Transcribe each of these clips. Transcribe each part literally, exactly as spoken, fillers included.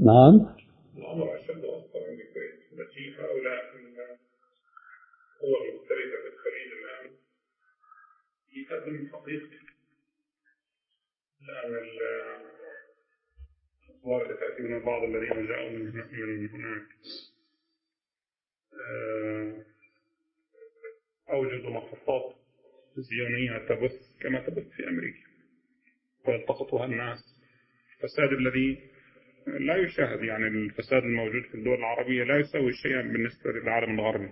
نعم. الأمر أشد أصلا من الكويت، التي هؤلاء القوى المختلفة في الخليج الآن يقدم حقيقة. الآن الأخبار اللي تأتي من بعض الذين جاءوا من هناك أوجدوا محطات زيونية تبث كما تبث في أمريكا ويلتقطها الناس. الفساد الذي لا يشاهد، يعني الفساد الموجود في الدول العربية لا يسوي شيئا بالنسبة للعالم الغربي.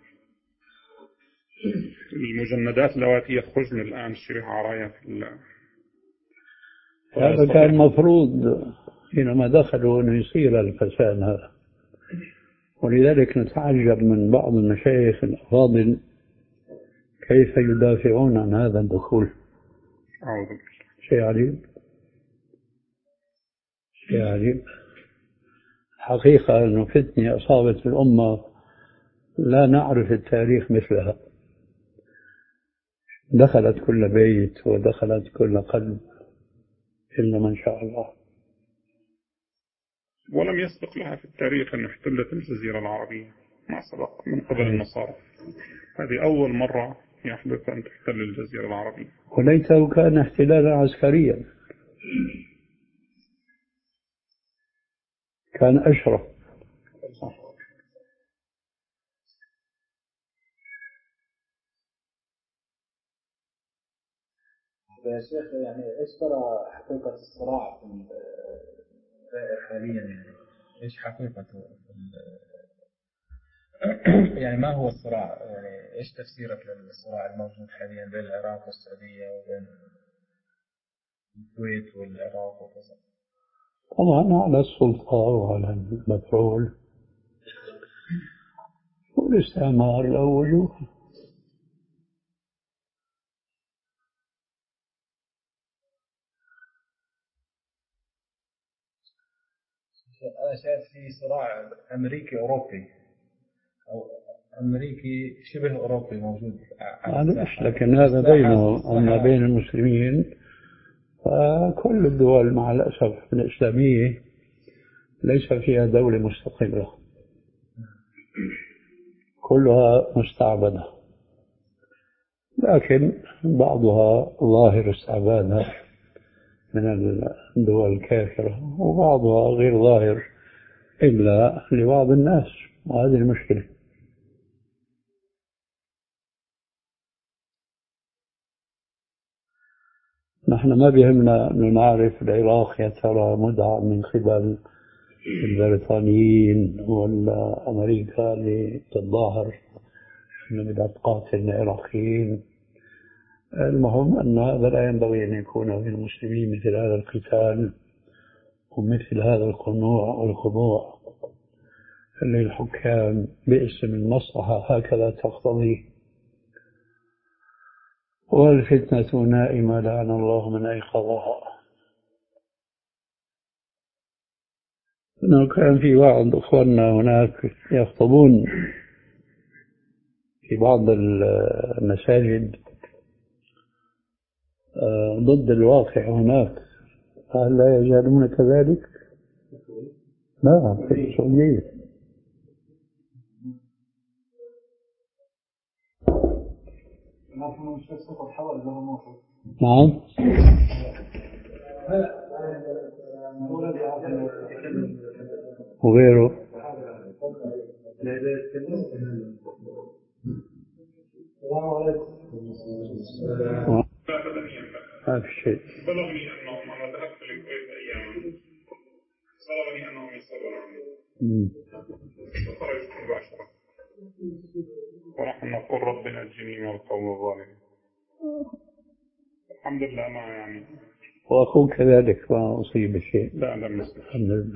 المجندات اللواتي يخرجن الآن شبه عرايا في الله. هذا كان مفروض حينما دخلوا أن يصير الفساد هذا، ولذلك نتعجب من بعض المشايخ الأفاضل كيف يدافعون عن هذا الدخول. شيء عجيب، شيء عجيب حقيقة. أنه فتنة أصابت الأمة لا نعرف التاريخ مثلها، دخلت كل بيت ودخلت كل قلب إلا من شاء الله. ولم يسبق لها في التاريخ أن احتلت الجزيرة العربية، ما سبق من قبل النصارى. هذه أول مرة يحدث أن تحتل الجزيرة العربية، وليته كان احتلالا عسكريا، كان أشرف. يا شيخ، يعني إيش ترى حقيقة الصراع في الدائر حاليا؟ يعني إيش حقيقته؟ يعني ما هو الصراع؟ يعني إيش تفسيرك للصراع الموجود حاليا بين العراق والسعودية وبين الكويت والعراق وكذا؟ طبعا على السلطة وعلى البترول والاستعمار له وجوه. أنا شايف في صراع أمريكي أوروبي أو أمريكي شبه أوروبي موجود على الساحة، لكن هذا بينه. أما بين المسلمين فكل الدول مع الأسف الإسلامية ليس فيها دولة مستقلة، كلها مستعبدة، لكن بعضها ظاهر استعبادها من الدول الكافرة، وبعضها غير ظاهر إلا لبعض الناس، وهذه المشكلة. نحن ما بيهمنا أن نعرف العراق يا ترى مدعم من قبل البريطانيين ولا أمريكا اللي تتظاهر أنه بدها تقاتل العراقيين. المهم أن هذا لا ينبغي أن يكون بين المسلمين مثل هذا القتال ومثل هذا الخنوع والخضوع اللي الحكام باسم المصلحة هكذا تقتضي. والفتنة نائمة لعن الله من أيقظها. إنه كان في بعض أخواننا هناك يخطبون في بعض المساجد ضد الواقع هناك، هل لا يزالون كذلك؟ لا، في السعودية. نعم. وغيره. ما في شيء. بلغني أنهم أنا ذهبت للكويت أيام، بلغني أنهم يسألون عني فخرجت مباشرة ونحن نقول رب نجني من القوم الظالمين. الحمد لله ما يعني. وأخوك كذلك ما أصيب شيء؟ لا لم يصيب. الحمد لله.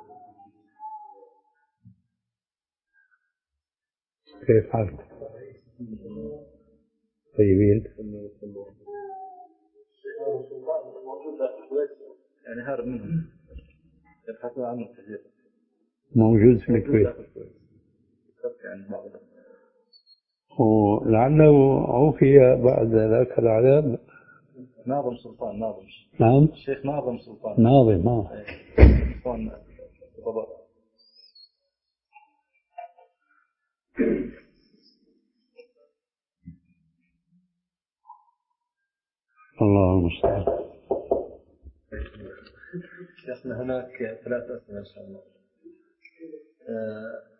كيف حالك؟ طيبين. يعني هرب منهم يبحثوا عنه كثير. موجود في الكويت. ولعله عوفي بعد ذاك العذاب. ناظم سلطان. ناظم. نعم. الشيخ ناظم سلطان. ناظم. ما. الله المستعان. شيخنا هناك ثلاث أسئلة إن شاء الله.